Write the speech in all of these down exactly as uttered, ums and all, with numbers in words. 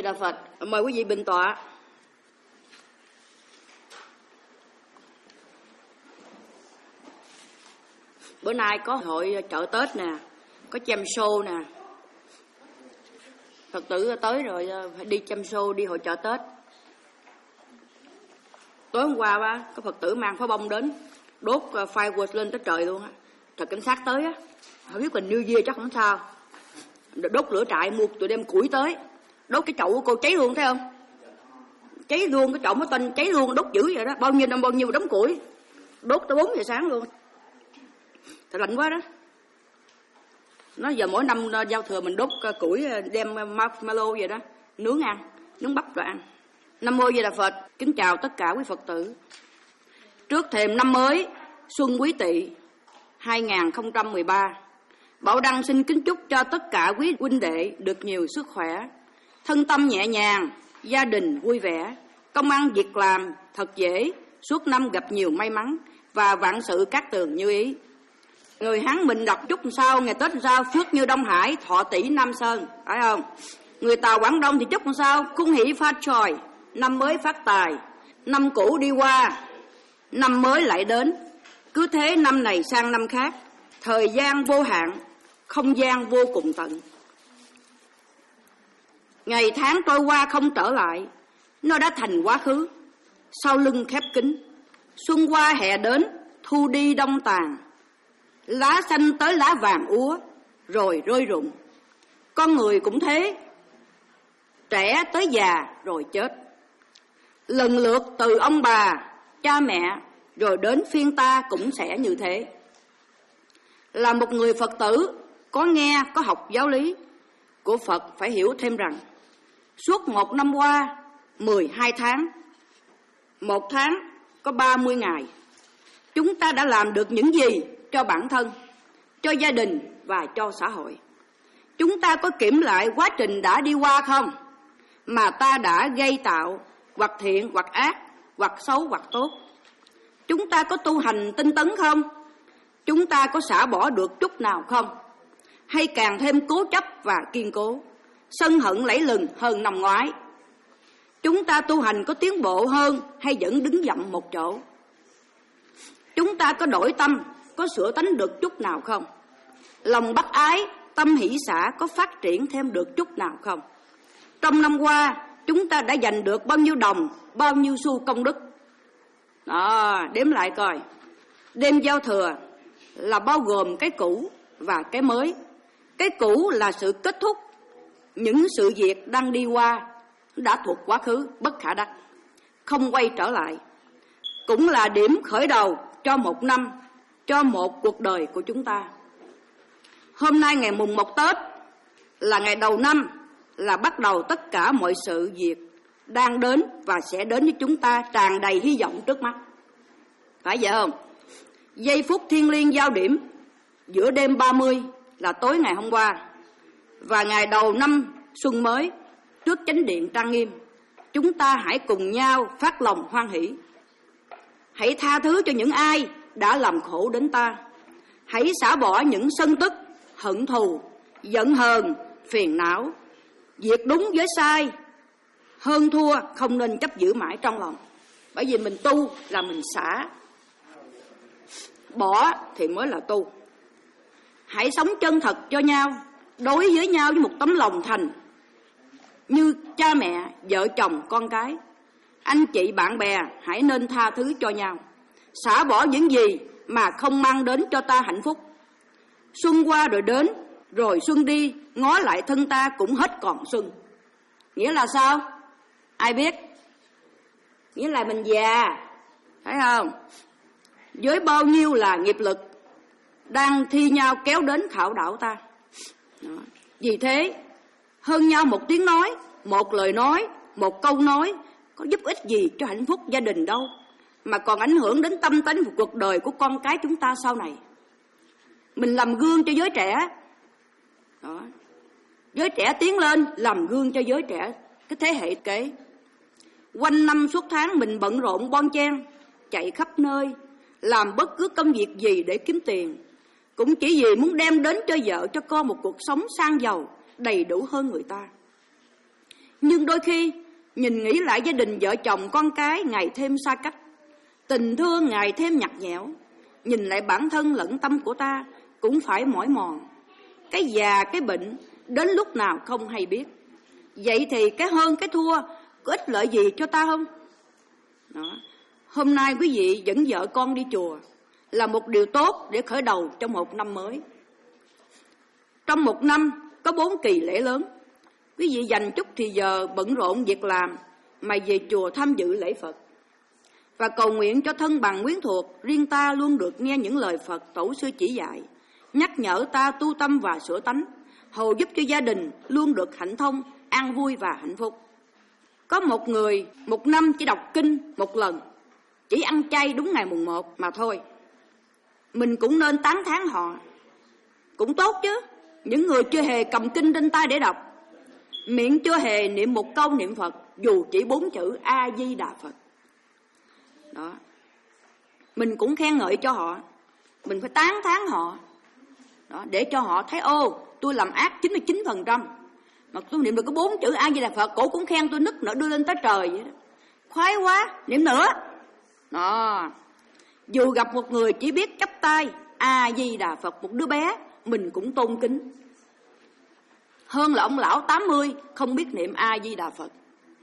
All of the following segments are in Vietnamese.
Đà Phật. Mời quý vị bình tọa. Bữa nay có hội chợ Tết nè, có xem show nè. Phật tử tới rồi phải đi xem show, đi hội chợ Tết. Tối hôm qua ba, có Phật tử mang pháo bông đến, đốt fireworks lên tới trời luôn á. Trời cảnh sát tới á, không biết mình New Year chắc không sao. Đốt lửa trại, mua tụi đem củi tới, đốt cái chậu của cô cháy luôn, thấy không? Cháy luôn, cái chậu mới tinh cháy luôn, đốt dữ vậy đó. Bao nhiêu năm bao nhiêu đống củi, đốt tới bốn giờ sáng luôn. Thật lạnh quá đó. Nó giờ mỗi năm giao thừa mình đốt củi đem marshmallow vậy đó, nướng ăn, nướng bắp rồi ăn. Nam mô Di Đà Phật. Kính chào tất cả quý Phật tử. Trước thềm năm mới Xuân Quý Tỵ hai không một ba, Bảo Đăng xin kính chúc cho tất cả quý huynh đệ được nhiều sức khỏe, thân tâm nhẹ nhàng, gia đình vui vẻ, công ăn việc làm thật dễ, suốt năm gặp nhiều may mắn và vạn sự cát tường như ý. Người Hán mình đọc chúc sao, ngày Tết sao, phước như Đông Hải, thọ tỷ Nam Sơn, phải không? Người Tàu Quảng Đông thì chúc sao, cung hỷ phát tròi, năm mới phát tài, năm cũ đi qua, năm mới lại đến. Cứ thế năm này sang năm khác, thời gian vô hạn, không gian vô cùng tận. Ngày tháng trôi qua không trở lại, nó đã thành quá khứ, sau lưng khép kín. Xuân qua hè đến, thu đi đông tàn, lá xanh tới lá vàng úa, rồi rơi rụng. Con người cũng thế, trẻ tới già rồi chết. Lần lượt từ ông bà, cha mẹ, rồi đến phiên ta cũng sẽ như thế. Là một người Phật tử, có nghe, có học giáo lý của Phật phải hiểu thêm rằng, suốt một năm qua, mười hai tháng, một tháng có ba mươi ngày, chúng ta đã làm được những gì cho bản thân, cho gia đình và cho xã hội? Chúng ta có kiểm lại quá trình đã đi qua không? Mà ta đã gây tạo, hoặc thiện, hoặc ác, hoặc xấu, hoặc tốt. Chúng ta có tu hành tinh tấn không? Chúng ta có xả bỏ được chút nào không? Hay càng thêm cố chấp và kiên cố, sân hận lẫy lừng hơn năm ngoái? Chúng ta tu hành có tiến bộ hơn hay vẫn đứng dậm một chỗ? Chúng ta có đổi tâm, có sửa tánh được chút nào không? Lòng bác ái, tâm hỷ xả có phát triển thêm được chút nào không? Trong năm qua, chúng ta đã giành được bao nhiêu đồng, bao nhiêu xu công đức? Đó, đếm lại coi. Đêm giao thừa là bao gồm cái cũ và cái mới. Cái cũ là sự kết thúc những sự việc đang đi qua, đã thuộc quá khứ, bất khả đắc, không quay trở lại. Cũng là điểm khởi đầu cho một năm, cho một cuộc đời của chúng ta. Hôm nay ngày mùng một Tết là ngày đầu năm, là bắt đầu tất cả mọi sự việc đang đến và sẽ đến với chúng ta tràn đầy hy vọng trước mắt. Phải vậy không? Giây phút thiêng liêng giao điểm giữa đêm ba mươi là tối ngày hôm qua và ngày đầu năm xuân mới trước chánh điện trang nghiêm, chúng ta hãy cùng nhau phát lòng hoan hỷ. Hãy tha thứ cho những ai đã làm khổ đến ta. Hãy xả bỏ những sân tức, hận thù, giận hờn, phiền não. Việc đúng với sai, hơn thua không nên chấp giữ mãi trong lòng. Bởi vì mình tu là mình xả, bỏ thì mới là tu. Hãy sống chân thật cho nhau, đối với nhau với một tấm lòng thành, như cha mẹ, vợ chồng, con cái. Anh chị, bạn bè hãy nên tha thứ cho nhau, xả bỏ những gì mà không mang đến cho ta hạnh phúc. Xuân qua rồi đến, rồi xuân đi, ngó lại thân ta cũng hết còn xuân. Nghĩa là sao? Ai biết? Nghĩa là mình già, phải không? Với bao nhiêu là nghiệp lực đang thi nhau kéo đến khảo đảo ta. Đó. Vì thế, hơn nhau một tiếng nói, một lời nói, một câu nói có giúp ích gì cho hạnh phúc gia đình đâu, mà còn ảnh hưởng đến tâm tánh của cuộc đời của con cái chúng ta sau này. Mình làm gương cho giới trẻ. Đó. Giới trẻ tiến lên, làm gương cho giới trẻ, cái thế hệ kế. Quanh năm suốt tháng mình bận rộn bon chen, chạy khắp nơi, làm bất cứ công việc gì để kiếm tiền, cũng chỉ vì muốn đem đến cho vợ cho con một cuộc sống sang giàu, đầy đủ hơn người ta. Nhưng đôi khi nhìn nghĩ lại gia đình vợ chồng con cái ngày thêm xa cách, tình thương ngày thêm nhạt nhẽo, nhìn lại bản thân lẫn tâm của ta cũng phải mỏi mòn. Cái già cái bệnh đến lúc nào không hay biết. Vậy thì cái hơn cái thua có ích lợi gì cho ta không? Đó. Hôm nay quý vị dẫn vợ con đi chùa là một điều tốt để khởi đầu trong một năm mới. Trong một năm có bốn kỳ lễ lớn, quý vị dành chút thì giờ bận rộn việc làm mà về chùa tham dự lễ Phật và cầu nguyện cho thân bằng quyến thuộc riêng ta luôn được nghe những lời Phật tổ sư chỉ dạy, nhắc nhở ta tu tâm và sửa tánh, hầu giúp cho gia đình luôn được hạnh thông, an vui và hạnh phúc. Có một người một năm chỉ đọc kinh một lần, chỉ ăn chay đúng ngày mùng một mà thôi. Mình cũng nên tán thán họ, cũng tốt chứ. Những người chưa hề cầm kinh trên tay để đọc, miệng chưa hề niệm một câu niệm Phật, dù chỉ bốn chữ A Di Đà Phật. Đó. Mình cũng khen ngợi cho họ, mình phải tán thán họ. Đó, để cho họ thấy ô, tôi làm ác chín mươi chín phần trăm mà tôi niệm được có bốn chữ A Di Đà Phật, cổ cũng khen tôi nức nở đưa lên tới trời vậy đó. Khoái quá, niệm nữa. Đó. Dù gặp một người chỉ biết chắp tay A Di Đà Phật, một đứa bé, mình cũng tôn kính. Hơn là ông lão tám mươi không biết niệm A Di Đà Phật.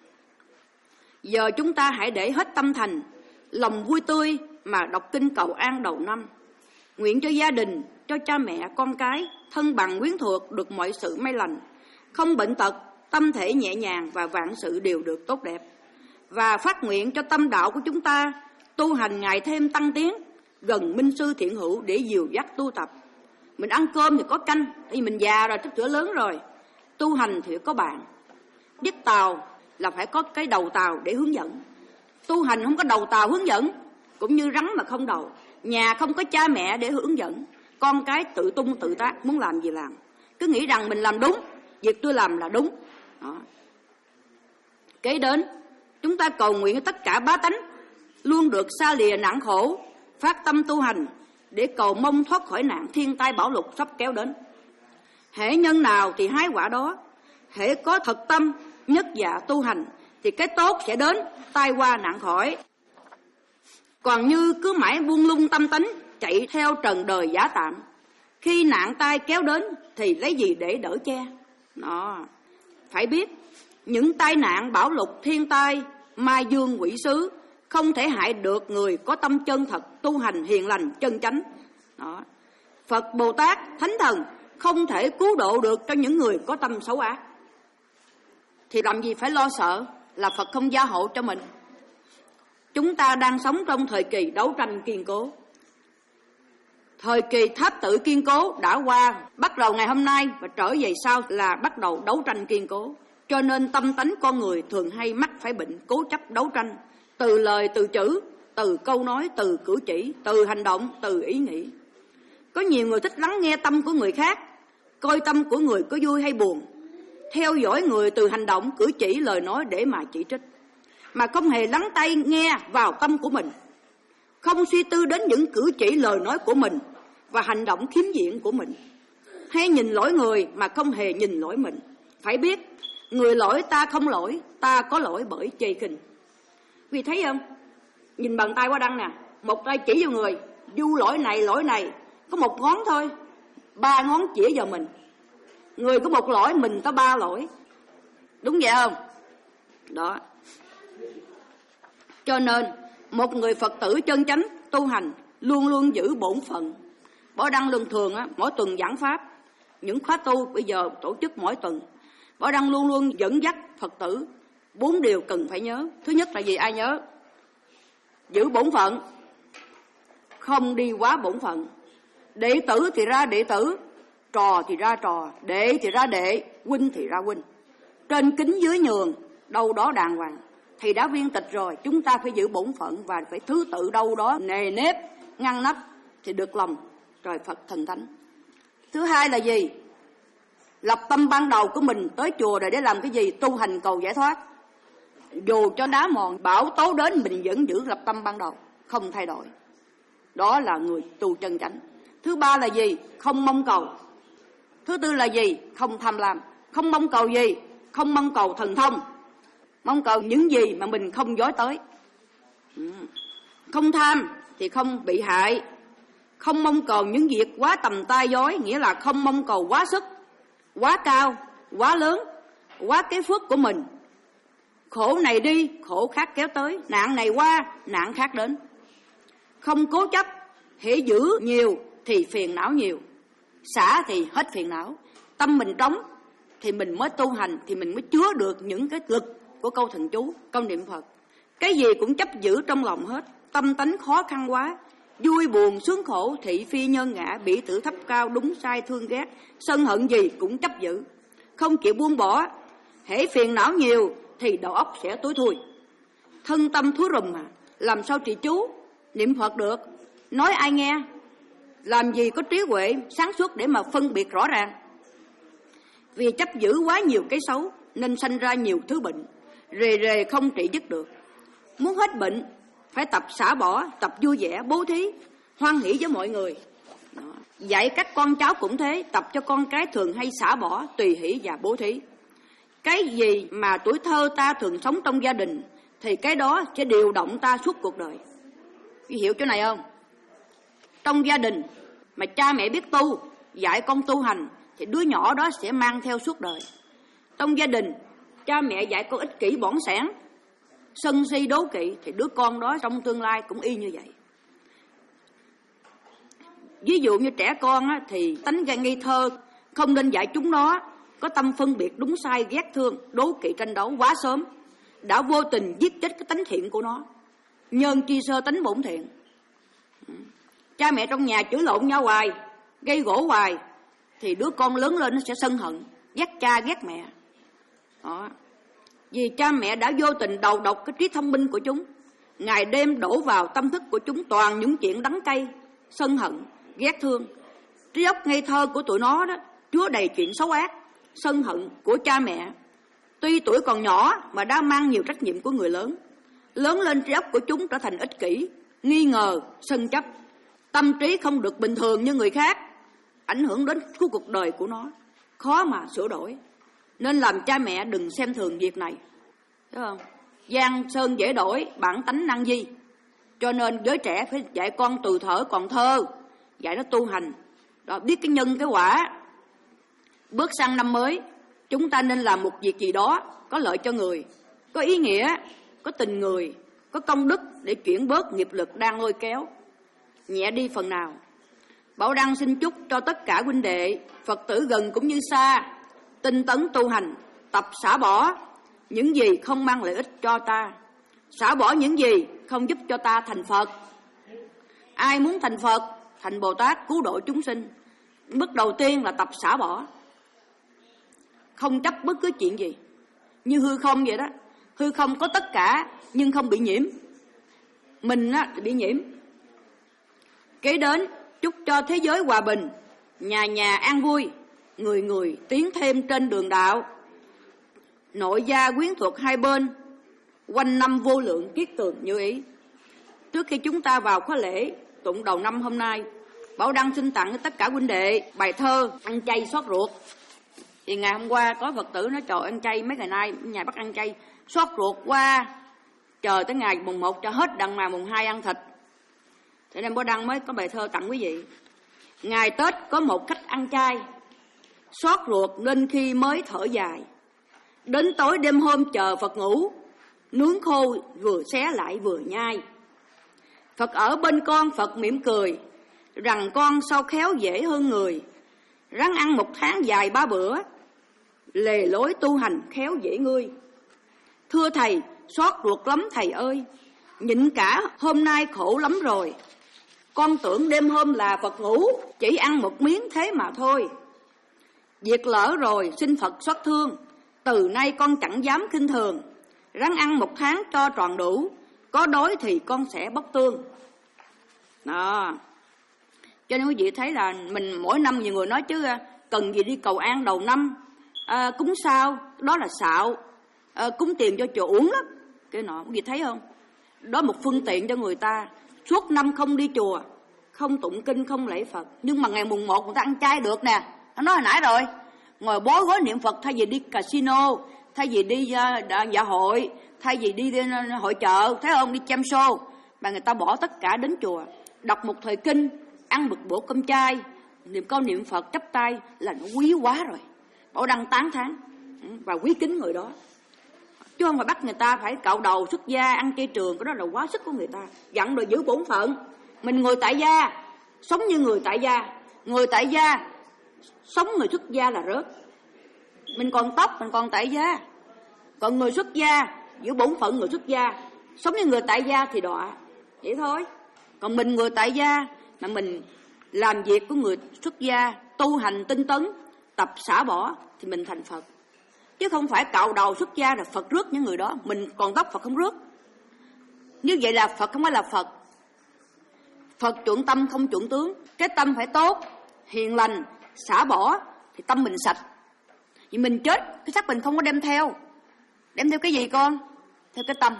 Giờ chúng ta hãy để hết tâm thành, lòng vui tươi mà đọc kinh cầu an đầu năm. Nguyện cho gia đình, cho cha mẹ, con cái, thân bằng quyến thuộc được mọi sự may lành, không bệnh tật, tâm thể nhẹ nhàng và vạn sự đều được tốt đẹp. Và phát nguyện cho tâm đạo của chúng ta tu hành ngày thêm tăng tiến, gần minh sư thiện hữu để dìu dắt tu tập. Mình ăn cơm thì có canh, tại vì mình già rồi, tức tuổi lớn rồi. Tu hành thì có bạn. Biết tàu là phải có cái đầu tàu để hướng dẫn. Tu hành không có đầu tàu hướng dẫn, cũng như rắn mà không đầu. Nhà không có cha mẹ để hướng dẫn, con cái tự tung tự tác, muốn làm gì làm. Cứ nghĩ rằng mình làm đúng, việc tôi làm là đúng. Đó. Kế đến, chúng ta cầu nguyện tất cả bá tánh luôn được xa lìa nạn khổ, phát tâm tu hành để cầu mong thoát khỏi nạn thiên tai bão lụt sắp kéo đến. Hễ nhân nào thì hái quả đó, hễ có thật tâm nhất dạ tu hành thì cái tốt sẽ đến, tai qua nạn khỏi. Còn như cứ mãi buông lung tâm tánh, chạy theo trần đời giả tạm, khi nạn tai kéo đến thì lấy gì để đỡ che. Đó. Phải biết những tai nạn bão lụt thiên tai, ma dương quỷ sứ không thể hại được người có tâm chân thật tu hành hiền lành chân chánh. Đó. Phật Bồ Tát Thánh Thần không thể cứu độ được cho những người có tâm xấu ác. Thì làm gì phải lo sợ là Phật không gia hộ cho mình. Chúng ta đang sống trong thời kỳ đấu tranh kiên cố. Thời kỳ tháp tự kiên cố đã qua, bắt đầu ngày hôm nay và trở về sau là bắt đầu đấu tranh kiên cố. Cho nên tâm tánh con người thường hay mắc phải bệnh cố chấp đấu tranh, từ lời từ chữ, từ câu nói, từ cử chỉ, từ hành động, từ ý nghĩ. Có nhiều người thích lắng nghe tâm của người khác, coi tâm của người có vui hay buồn, theo dõi người từ hành động, cử chỉ, lời nói để mà chỉ trích, mà không hề lắng tai nghe vào tâm của mình, không suy tư đến những cử chỉ lời nói của mình và hành động khiếm diện của mình, hay nhìn lỗi người mà không hề nhìn lỗi mình. Phải biết người lỗi ta không lỗi, ta có lỗi bởi chê khinh. Vì thấy không, nhìn bàn tay qua đăng nè, một tay chỉ vào người, du lỗi này lỗi này, có một ngón thôi, ba ngón chỉ vào mình. Người có một lỗi, mình có ba lỗi. Đúng vậy không? Đó. Cho nên một người Phật tử chân chánh tu hành luôn luôn giữ bổn phận. Bảo Đăng luân thường á, mỗi tuần giảng pháp, những khóa tu bây giờ tổ chức mỗi tuần. Bảo Đăng luôn luôn dẫn dắt Phật tử bốn điều cần phải nhớ. Thứ nhất là gì, ai nhớ? Giữ bổn phận, không đi quá bổn phận. Đệ tử thì ra đệ tử, trò thì ra trò, đệ thì ra đệ, huynh thì ra huynh. Trên kính dưới nhường, đâu đó đàng hoàng. Thầy đã viên tịch rồi, chúng ta phải giữ bổn phận và phải thứ tự đâu đó nề nếp, ngăn nắp thì được lòng trời Phật thần thánh. Thứ hai là gì? Lập tâm ban đầu của mình tới chùa để để làm cái gì? Tu hành cầu giải thoát. Dù cho đá mòn bão tố đến, mình vẫn giữ lập tâm ban đầu, không thay đổi. Đó là người tu chân chánh. Thứ ba là gì? Không mong cầu. Thứ tư là gì? Không tham lam. Không mong cầu gì? không mong cầu thần thông, mong cầu những gì mà mình không dối tới. Không tham thì không bị hại, không mong cầu những việc quá tầm tay dối, nghĩa là không mong cầu quá sức, quá cao, quá lớn, quá cái phước của mình. Khổ này đi, khổ khác kéo tới, nạn này qua, nạn khác đến. Không cố chấp, hễ giữ nhiều thì phiền não nhiều, xả thì hết phiền não. Tâm mình trống thì mình mới tu hành, thì mình mới chứa được những cái lực của câu thần chú, câu niệm Phật. Cái gì cũng chấp giữ trong lòng hết, tâm tánh khó khăn quá. Vui buồn sướng khổ, thị phi nhân ngã, bỉ tử thấp cao, đúng sai thương ghét, sân hận gì cũng chấp giữ, không chịu buông bỏ. Hễ phiền não nhiều thì đầu óc sẽ tối thui, thân tâm thúi rùm mà làm sao trì chú niệm Phật được. Nói ai nghe, làm gì có trí huệ sáng suốt để mà phân biệt rõ ràng. Vì chấp giữ quá nhiều cái xấu nên sanh ra nhiều thứ bệnh, rề rề không trị dứt được. Muốn hết bệnh phải tập xả bỏ, tập vui vẻ, bố thí, hoan hỷ với mọi người. Đó. Dạy các con cháu cũng thế, tập cho con cái thường hay xả bỏ, tùy hỷ và bố thí. Cái gì mà tuổi thơ ta thường sống trong gia đình thì cái đó sẽ điều động ta suốt cuộc đời. Chị hiểu chỗ này không? Trong gia đình mà cha mẹ biết tu, dạy con tu hành thì đứa nhỏ đó sẽ mang theo suốt đời. Trong gia đình cha mẹ dạy con ích kỷ bỏng sẻn, sân si đố kỵ thì đứa con đó trong tương lai cũng y như vậy. Ví dụ như trẻ con á, thì tánh gan ngây thơ, không nên dạy chúng nó có tâm phân biệt đúng sai, ghét thương, đố kỵ tranh đấu quá sớm, đã vô tình giết chết cái tánh thiện của nó. Nhân chi sơ tánh bổn thiện. Cha mẹ trong nhà chửi lộn nhau hoài, gây gổ hoài thì đứa con lớn lên nó sẽ sân hận, ghét cha ghét mẹ. Đó. Vì cha mẹ đã vô tình đầu độc cái trí thông minh của chúng, ngày đêm đổ vào tâm thức của chúng toàn những chuyện đắng cay, sân hận, ghét thương. Trí óc ngây thơ của tụi nó đó chứa đầy chuyện xấu ác, sân hận của cha mẹ. Tuy tuổi còn nhỏ mà đã mang nhiều trách nhiệm của người lớn. Lớn lên trí óc của chúng trở thành ích kỷ, nghi ngờ, sân chấp. Tâm trí không được bình thường như người khác, ảnh hưởng đến suốt cuộc đời của nó, khó mà sửa đổi. Nên làm cha mẹ đừng xem thường việc này, đúng không? Giang sơn dễ đổi, bản tánh năng di. Cho nên giới trẻ phải dạy con từ thuở còn thơ, dạy nó tu hành, đó, biết cái nhân cái quả. Bước sang năm mới, chúng ta nên làm một việc gì đó có lợi cho người, có ý nghĩa, có tình người, có công đức để chuyển bớt nghiệp lực đang lôi kéo, nhẹ đi phần nào. Bảo Đăng xin chúc cho tất cả huynh đệ, Phật tử gần cũng như xa, tinh tấn tu hành, tập xả bỏ những gì không mang lợi ích cho ta, xả bỏ những gì không giúp cho ta thành Phật. Ai muốn thành Phật, thành Bồ Tát cứu độ chúng sinh, bước đầu tiên là tập xả bỏ, không chấp bất cứ chuyện gì. Như hư không vậy đó, hư không có tất cả nhưng không bị nhiễm, mình á bị nhiễm. Kế đến chúc cho thế giới hòa bình, nhà nhà an vui, người người tiến thêm trên đường đạo, nội gia quyến thuộc hai bên, quanh năm vô lượng kiết tường như ý. Trước khi chúng ta vào khóa lễ tụng đầu năm hôm nay, Bảo Đăng xin tặng tất cả huynh đệ bài thơ ăn chay xót ruột. Thì ngày hôm qua có Phật tử nói trời ăn chay mấy ngày nay nhà bắt ăn chay, xót ruột qua chờ tới ngày mùng một cho hết đằng mà mùng hai ăn thịt. Thế nên Bảo Đăng mới có bài thơ tặng quý vị. Ngày Tết có một cách ăn chay, xót ruột nên khi mới thở dài. Đến tối đêm hôm chờ Phật ngủ, nướng khô vừa xé lại vừa nhai. Phật ở bên con, Phật mỉm cười, rằng con sao khéo dễ hơn người. Ráng ăn một tháng dài ba bữa, lề lối tu hành khéo dễ ngươi. Thưa thầy, xót ruột lắm thầy ơi, nhịn cả hôm nay khổ lắm rồi. Con tưởng đêm hôm là Phật ngủ, chỉ ăn một miếng thế mà thôi. Việc lỡ rồi xin Phật xót thương, từ nay con chẳng dám khinh thường. Ráng ăn một tháng cho tròn đủ, có đói thì con sẽ bóc tương. Đó. Cho nên quý vị thấy là mình mỗi năm nhiều người nói chứ cần gì đi cầu an đầu năm, à, cúng sao, đó là xạo, à, cúng tiền cho chùa uổng lắm. Cái nọ, quý vị thấy không? Đó một phương tiện cho người ta. Suốt năm không đi chùa, không tụng kinh, không lễ Phật. Nhưng mà ngày mùng một người ta ăn chay được nè. Nó nói hồi nãy rồi, ngồi bó gối niệm Phật thay vì đi casino, thay vì đi uh, dạ hội, thay vì đi, đi uh, hội chợ, thấy không, đi chăm xô, mà người ta bỏ tất cả đến chùa, đọc một thời kinh, ăn một bữa cơm chay, niệm câu niệm Phật chắp tay là nó quý quá rồi. Bảo đăng tán thán và quý kính người đó, chứ không phải bắt người ta phải cạo đầu xuất gia ăn chay trường, cái đó là quá sức của người ta. Dặn rồi giữ bổn phận. Mình người tại gia sống như người tại gia, người tại gia sống người xuất gia là rớt. Mình còn tóc mình còn tại gia, còn người xuất gia giữ bổn phận người xuất gia, sống như người tại gia thì đọa, vậy thôi. Còn mình người tại gia mà mình làm việc của người xuất gia, tu hành tinh tấn, tập xả bỏ thì mình thành Phật. Chứ không phải cạo đầu xuất gia là Phật rước những người đó. Mình còn tóc Phật không rước. Như vậy là Phật không phải là Phật. Phật chuẩn tâm không chuẩn tướng. Cái tâm phải tốt, hiền lành, xả bỏ thì tâm mình sạch. Vì mình chết, cái xác mình không có đem theo. Đem theo cái gì con? Theo cái tâm.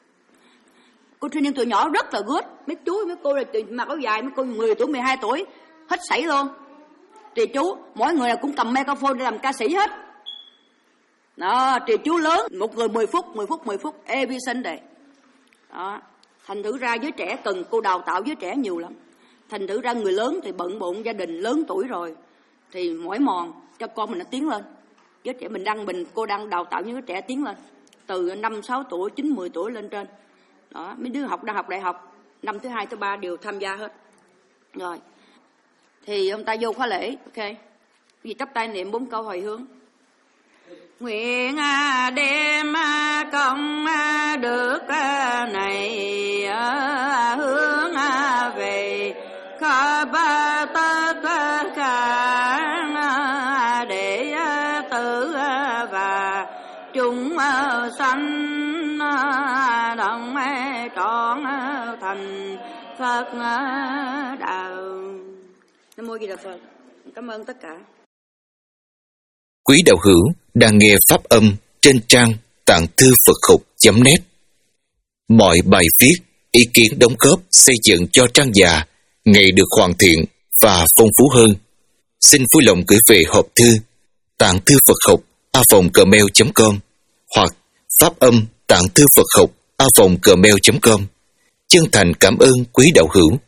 Cô thanh niên tuổi nhỏ rất là good. Mấy chú, mấy cô là mặc áo dài, mấy cô mười tuổi, mười hai tuổi, hết sảy luôn. Trì chú, mỗi người cũng cầm microphone để làm ca sĩ hết. Đó, trì chú lớn, một người mười phút, mười phút, mười phút, a bê Sunday. Đó, thành thử ra giới trẻ cần cô đào tạo giới trẻ nhiều lắm. Thành thử ra người lớn thì bận bộn gia đình lớn tuổi rồi, thì mỏi mòn cho con mình nó tiến lên. Giới trẻ mình đang, mình cô đang đào tạo những đứa trẻ tiến lên. Từ năm, sáu tuổi, chín, mười tuổi lên trên. Đó, mấy đứa học đang học đại học, năm thứ hai, thứ ba đều tham gia hết. Rồi, thì ông ta vô khóa lễ, ok. Vì chắp tay niệm bốn câu hồi hướng. Nguyện đem công đức này hướng về khắp tất cả đệ tử và chúng sanh đồng trọn thành Phật đạo. Nam mô Di Đà Phật. Cảm ơn tất cả. Quý đạo hữu đang nghe pháp âm trên trang tạng thư Phật học chấm net. Mọi bài viết, ý kiến đóng góp xây dựng cho trang già ngày được hoàn thiện và phong phú hơn. Xin vui lòng gửi về hộp thư tạng thư Phật học a vòng gmail chấm com hoặc pháp âm tạng thư Phật học a vòng gmail chấm com. Chân thành cảm ơn quý đạo hữu.